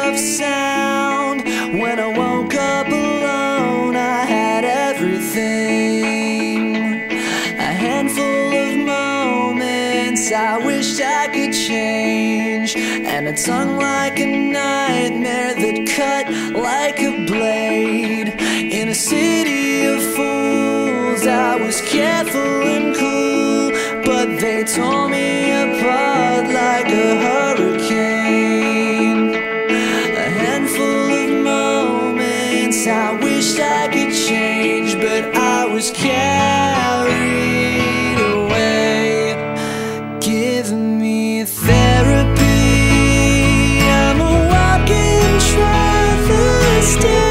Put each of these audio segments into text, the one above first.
of sound. When I woke up alone, I had everything. A handful of moments I wished I could change, and a tongue like a nightmare that cut like a blade. In a city of fools, I was careful and cool, but they tore me apart like a hurricane. A handful of moments I wished I could change, but I was carried away. Give me therapy, I'm a walking travesty,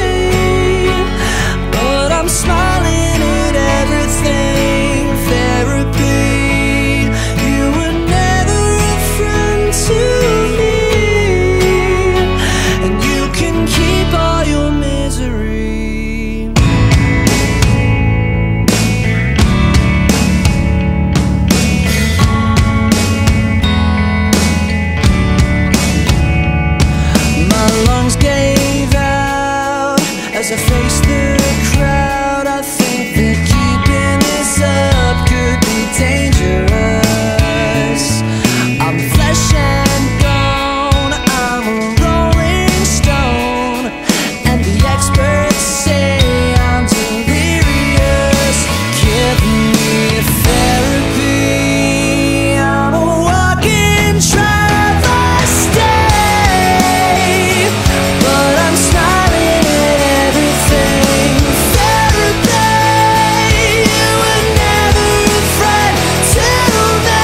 but I'm smiling at everything. Therapy, you were never a friend to me, and you can keep all your misery. My lungs gave out as I faced the crowd. I think that keeping this up could be dangerous. I'm flesh and bone, I'm a rolling stone, and the experts say I'm delirious. Give me therapy, I'm a walking travesty, but I'm smiling at everything. Therapy, you were never a friend to me.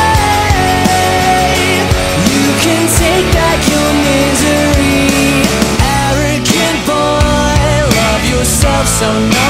You can take back your misery. Arrogant boy, love yourself so much.